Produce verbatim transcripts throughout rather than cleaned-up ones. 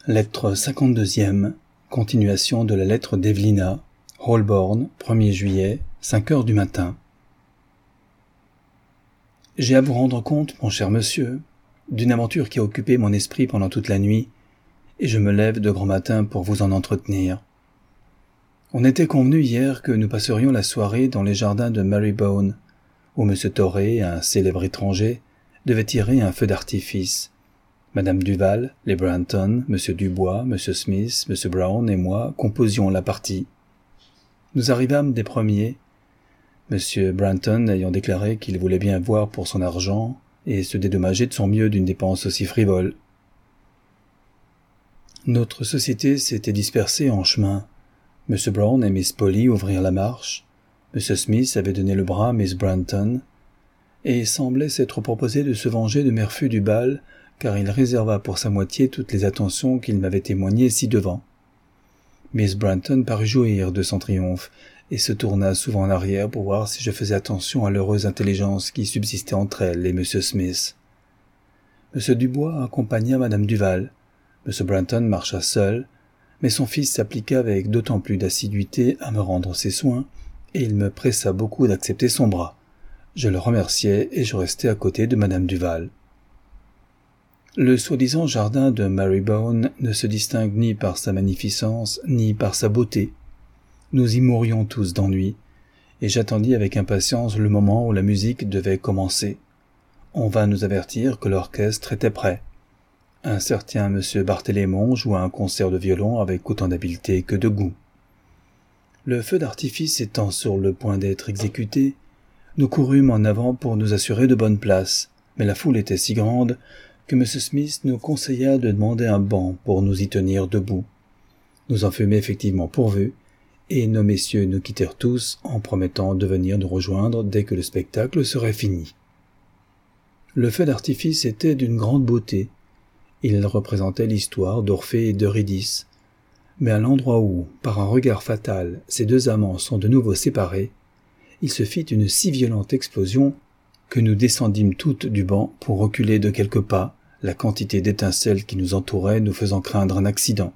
Lettre cinquante-deuxième, continuation de la lettre d'Evelina, Holborn, premier juillet, cinq heures du matin. J'ai à vous rendre compte, mon cher monsieur, d'une aventure qui a occupé mon esprit pendant toute la nuit, et je me lève de grand matin pour vous en entretenir. On était convenu hier que nous passerions la soirée dans les jardins de Marybone, où M. Torrey, un célèbre étranger, devait tirer un feu d'artifice. Madame Duval, les Branton, M. Dubois, M. Smith, M. Brown et moi composions la partie. Nous arrivâmes des premiers, M. Branton ayant déclaré qu'il voulait bien voir pour son argent et se dédommager de son mieux d'une dépense aussi frivole. Notre société s'était dispersée en chemin. M. Brown et Miss Polly ouvrirent la marche, M. Smith avait donné le bras à Miss Branton, et semblait s'être proposé de se venger de Merfu du bal, car il réserva pour sa moitié toutes les attentions qu'il m'avait témoignées ci-devant. Miss Branton parut jouir de son triomphe, et se tourna souvent en arrière pour voir si je faisais attention à l'heureuse intelligence qui subsistait entre elle et M. Smith. M. Dubois accompagna Madame Duval. M. Branton marcha seul, mais son fils s'appliqua avec d'autant plus d'assiduité à me rendre ses soins, et il me pressa beaucoup d'accepter son bras. Je le remerciai et je restai à côté de Madame Duval. Le soi-disant jardin de Marybone ne se distingue ni par sa magnificence, ni par sa beauté. Nous y mourions tous d'ennui, et j'attendis avec impatience le moment où la musique devait commencer. On vint nous avertir que l'orchestre était prêt. Un certain M. Barthélémon joua un concert de violon avec autant d'habileté que de goût. Le feu d'artifice étant sur le point d'être exécuté, nous courûmes en avant pour nous assurer de bonnes places, mais la foule était si grande que M. Smith nous conseilla de demander un banc pour nous y tenir debout. Nous en fûmes effectivement pourvus, et nos messieurs nous quittèrent tous en promettant de venir nous rejoindre dès que le spectacle serait fini. Le feu d'artifice était d'une grande beauté. Il représentait l'histoire d'Orphée et d'Eurydice, mais à l'endroit où, par un regard fatal, ces deux amants sont de nouveau séparés, il se fit une si violente explosion que nous descendîmes toutes du banc pour reculer de quelques pas, la quantité d'étincelles qui nous entourait nous faisant craindre un accident.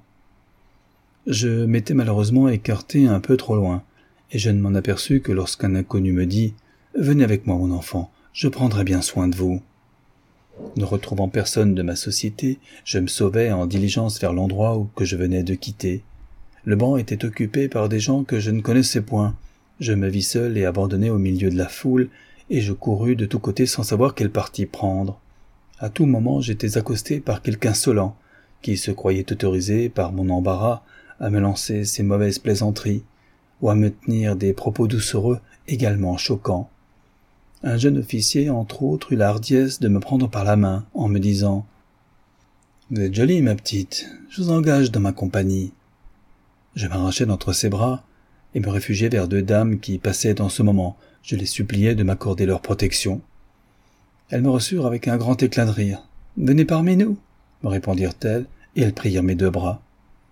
Je m'étais malheureusement écarté un peu trop loin, et je ne m'en aperçus que lorsqu'un inconnu me dit « Venez avec moi, mon enfant, je prendrai bien soin de vous. » Ne retrouvant personne de ma société, je me sauvai en diligence vers l'endroit où que je venais de quitter. Le banc était occupé par des gens que je ne connaissais point. Je me vis seul et abandonné au milieu de la foule, et je courus de tous côtés sans savoir quel parti prendre. À tout moment, j'étais accosté par quelque insolent, qui se croyait autorisé par mon embarras à me lancer ses mauvaises plaisanteries, ou à me tenir des propos doucereux également choquants. Un jeune officier, entre autres, eut la hardiesse de me prendre par la main, en me disant « Vous êtes jolie, ma petite, je vous engage dans ma compagnie. » Je m'arrachai d'entre ses bras, et me réfugiai vers deux dames qui passaient dans ce moment. Je les suppliai de m'accorder leur protection. Elles me reçurent avec un grand éclat de rire. « Venez parmi nous » me répondirent-elles, et elles prirent mes deux bras.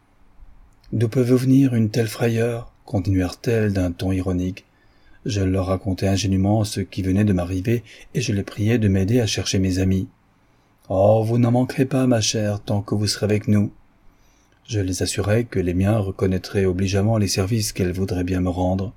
« D'où peut venir une telle frayeur » continuèrent-elles d'un ton ironique. Je leur racontai ingénument ce qui venait de m'arriver, et je les priai de m'aider à chercher mes amis. « Oh, vous n'en manquerez pas, ma chère, tant que vous serez avec nous. » Je les assurai que les miens reconnaîtraient obligeamment les services qu'elles voudraient bien me rendre.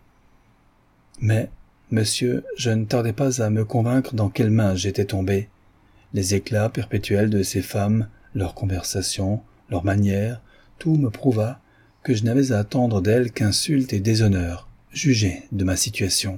Mais, monsieur, je ne tardai pas à me convaincre dans quelles mains j'étais tombé. Les éclats perpétuels de ces femmes, leurs conversations, leurs manières, tout me prouva que je n'avais à attendre d'elles qu'insultes et déshonneurs. Jugez de ma situation.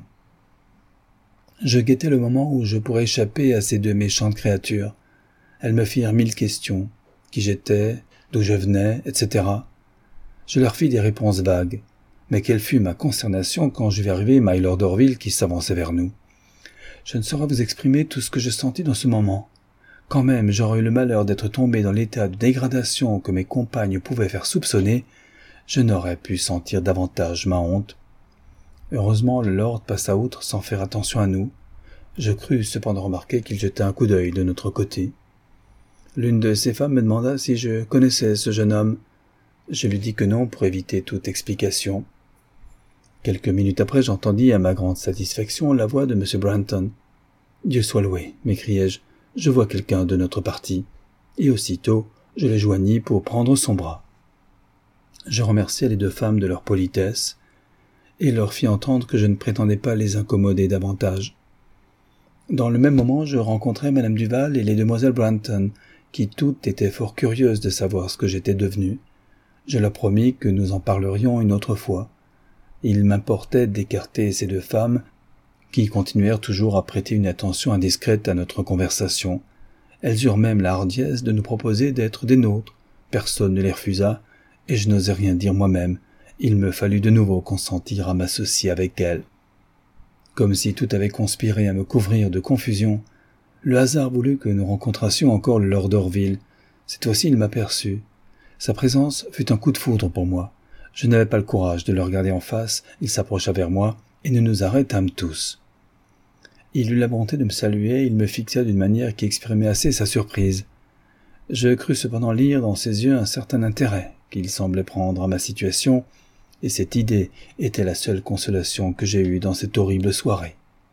Je guettais le moment où je pourrais échapper à ces deux méchantes créatures. Elles me firent mille questions. Qui j'étais, d'où je venais, et cetera. Je leur fis des réponses vagues. Mais quelle fut ma consternation quand je vis arriver Mylord Orville qui s'avançait vers nous. Je ne saurais vous exprimer tout ce que je sentis dans ce moment. Quand même j'aurais eu le malheur d'être tombé dans l'état de dégradation que mes compagnes pouvaient faire soupçonner, je n'aurais pu sentir davantage ma honte. Heureusement, le lord passa outre sans faire attention à nous. Je crus cependant remarquer qu'il jetait un coup d'œil de notre côté. L'une de ces femmes me demanda si je connaissais ce jeune homme. Je lui dis que non pour éviter toute explication. Quelques minutes après, j'entendis à ma grande satisfaction la voix de M. Branton. « Dieu soit loué !» m'écriai-je, « je vois quelqu'un de notre parti. » Et aussitôt, Je les joignis pour prendre son bras. Je remerciai les deux femmes de leur politesse et leur fis entendre que je ne prétendais pas les incommoder davantage. Dans le même moment, je rencontrai madame Duval et les demoiselles Brunton, qui toutes étaient fort curieuses de savoir ce que j'étais devenu. Je leur promis que nous en parlerions une autre fois. Il m'importait d'écarter ces deux femmes, qui continuèrent toujours à prêter une attention indiscrète à notre conversation. Elles eurent même la hardiesse de nous proposer d'être des nôtres. Personne ne les refusa, et je n'osais rien dire moi-même. Il me fallut de nouveau consentir à m'associer avec elles. Comme si tout avait conspiré à me couvrir de confusion, le hasard voulut que nous rencontrassions encore le lord Orville. Cette fois-ci, il m'aperçut. Sa présence fut un coup de foudre pour moi. Je n'avais pas le courage de le regarder en face, il s'approcha vers moi, et nous nous arrêtâmes tous. Il eut la bonté de me saluer, il me fixa d'une manière qui exprimait assez sa surprise. Je crus cependant lire dans ses yeux un certain intérêt qu'il semblait prendre à ma situation, et cette idée était la seule consolation que j'ai eue dans cette horrible soirée.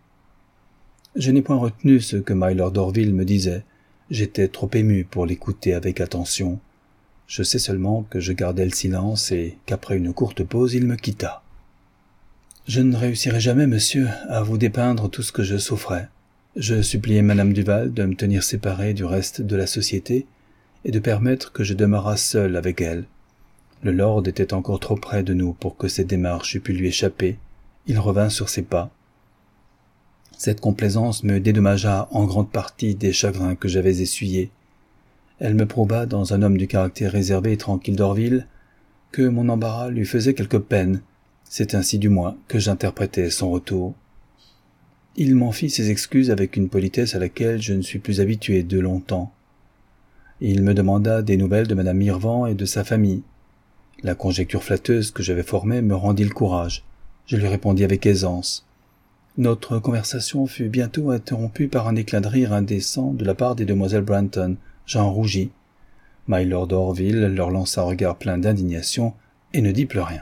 Je n'ai point retenu ce que mylord Orville me disait. J'étais trop ému pour l'écouter avec attention. Je sais seulement que je gardai le silence et qu'après une courte pause, il me quitta. Je ne réussirai jamais, monsieur, à vous dépeindre tout ce que je souffrais. Je suppliai madame Duval de me tenir séparé du reste de la société et de permettre que je demeurasse seul avec elle. Le lord était encore trop près de nous pour que cette démarche eût pu lui échapper. Il revint sur ses pas. Cette complaisance me dédommagea en grande partie des chagrins que j'avais essuyés. Elle me prouva, dans un homme du caractère réservé et tranquille d'Orville, que mon embarras lui faisait quelque peine. C'est ainsi du moins que j'interprétais son retour. Il m'en fit ses excuses avec une politesse à laquelle je ne suis plus habitué de longtemps. Il me demanda des nouvelles de madame Mirvan et de sa famille. La conjecture flatteuse que j'avais formée me rendit le courage. Je lui répondis avec aisance. Notre conversation fut bientôt interrompue par un éclat de rire indécent de la part des demoiselles Brunton. J'en rougis. mylord Orville leur lança un regard plein d'indignation et ne dit plus rien.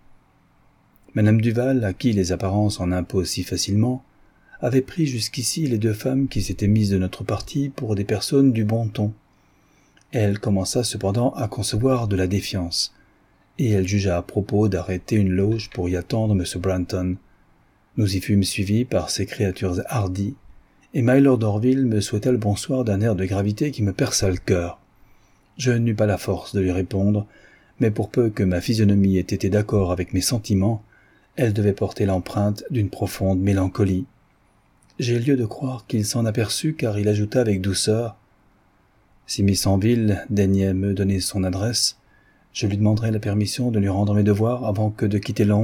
Madame Duval, à qui les apparences en imposent si facilement, avait pris jusqu'ici les deux femmes qui s'étaient mises de notre parti pour des personnes du bon ton. Elle commença cependant à concevoir de la défiance, et elle jugea à propos d'arrêter une loge pour y attendre M. Brunton. Nous y fûmes suivis par ces créatures hardies, et mylord Orville me souhaita le bonsoir d'un air de gravité qui me perça le cœur. Je n'eus pas la force de lui répondre, mais pour peu que ma physionomie ait été d'accord avec mes sentiments, elle devait porter l'empreinte d'une profonde mélancolie. J'ai lieu de croire qu'il s'en aperçut, car il ajouta avec douceur « Si Miss Anville daignait me donner son adresse, je lui demanderai la permission de lui rendre mes devoirs avant que de quitter Londres. »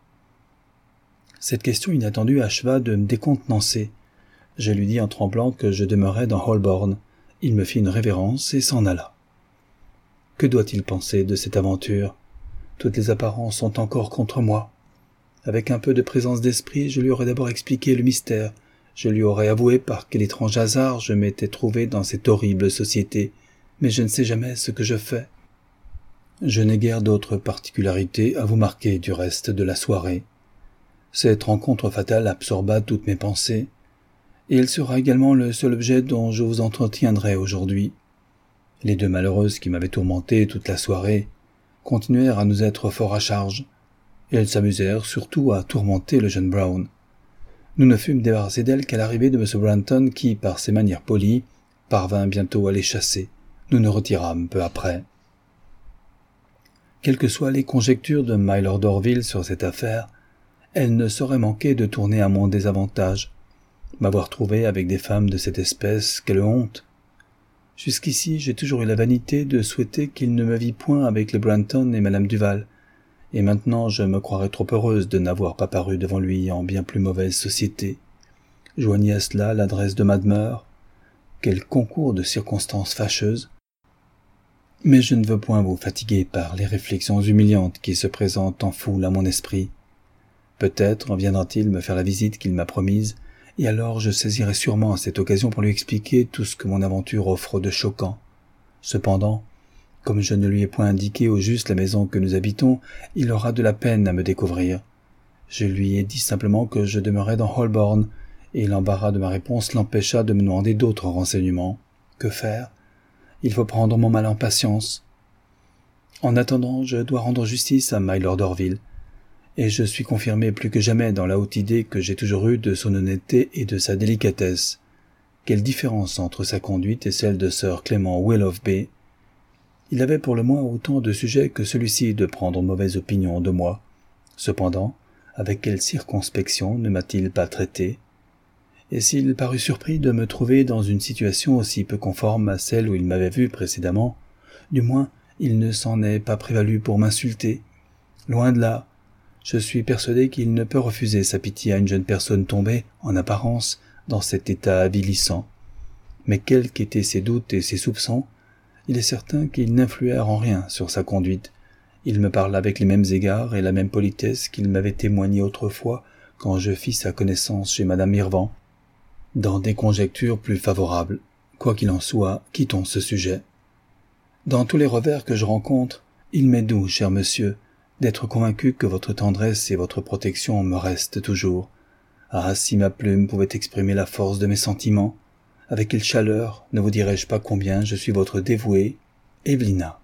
Cette question inattendue acheva de me décontenancer. Je lui dis en tremblant que je demeurais dans Holborn. Il me fit une révérence et s'en alla. Que doit-il penser de cette aventure? Toutes les apparences sont encore contre moi. Avec un peu de présence d'esprit, je lui aurais d'abord expliqué le mystère. Je lui aurais avoué par quel étrange hasard je m'étais trouvé dans cette horrible société, mais je ne sais jamais ce que je fais. Je n'ai guère d'autres particularités à vous marquer du reste de la soirée. Cette rencontre fatale absorba toutes mes pensées, et elle sera également le seul objet dont je vous entretiendrai aujourd'hui. Les deux malheureuses qui m'avaient tourmenté toute la soirée continuèrent à nous être fort à charge, et elles s'amusèrent surtout à tourmenter le jeune Brown. Nous ne fûmes débarrassés d'elles qu'à l'arrivée de M. Brunton qui, par ses manières polies, parvint bientôt à les chasser. Nous nous retirâmes peu après. Quelles que soient les conjectures de mylord Orville sur cette affaire, elle ne saurait manquer de tourner à mon désavantage. M'avoir trouvé avec des femmes de cette espèce, quelle honte! Jusqu'ici, j'ai toujours eu la vanité de souhaiter qu'il ne me vît point avec les Brunton et madame Duval, et maintenant je me croirais trop heureuse de n'avoir pas paru devant lui en bien plus mauvaise société. Joignez à cela l'adresse de Madmeur. Quel concours de circonstances fâcheuses! Mais je ne veux point vous fatiguer par les réflexions humiliantes qui se présentent en foule à mon esprit. Peut-être viendra-t-il me faire la visite qu'il m'a promise, et alors je saisirai sûrement cette occasion pour lui expliquer tout ce que mon aventure offre de choquant. Cependant, comme je ne lui ai point indiqué au juste la maison que nous habitons, il aura de la peine à me découvrir. Je lui ai dit simplement que je demeurais dans Holborn, et l'embarras de ma réponse l'empêcha de me demander d'autres renseignements. Que faire? Il faut prendre mon mal en patience. En attendant, je dois rendre justice à Mylord Orville, et je suis confirmé plus que jamais dans la haute idée que j'ai toujours eue de son honnêteté et de sa délicatesse. Quelle différence entre sa conduite et celle de Sir Clément Willoughby. Il avait pour le moins autant de sujets que celui-ci de prendre mauvaise opinion de moi. Cependant, avec quelle circonspection ne m'a-t-il pas traité? Et s'il parut surpris de me trouver dans une situation aussi peu conforme à celle où il m'avait vu précédemment, du moins il ne s'en est pas prévalu pour m'insulter. Loin de là, je suis persuadé qu'il ne peut refuser sa pitié à une jeune personne tombée, en apparence, dans cet état avilissant. Mais quels qu'étaient ses doutes et ses soupçons, il est certain qu'ils n'influèrent en rien sur sa conduite. Il me parla avec les mêmes égards et la même politesse qu'il m'avait témoigné autrefois quand je fis sa connaissance chez madame Mirvan, dans des conjectures plus favorables. Quoi qu'il en soit, quittons ce sujet. Dans tous les revers que je rencontre, il m'est doux, cher monsieur, d'être convaincu que votre tendresse et votre protection me restent toujours. Ah, si ma plume pouvait exprimer la force de mes sentiments, avec quelle chaleur, ne vous dirai-je pas combien je suis votre dévouée, Evelina.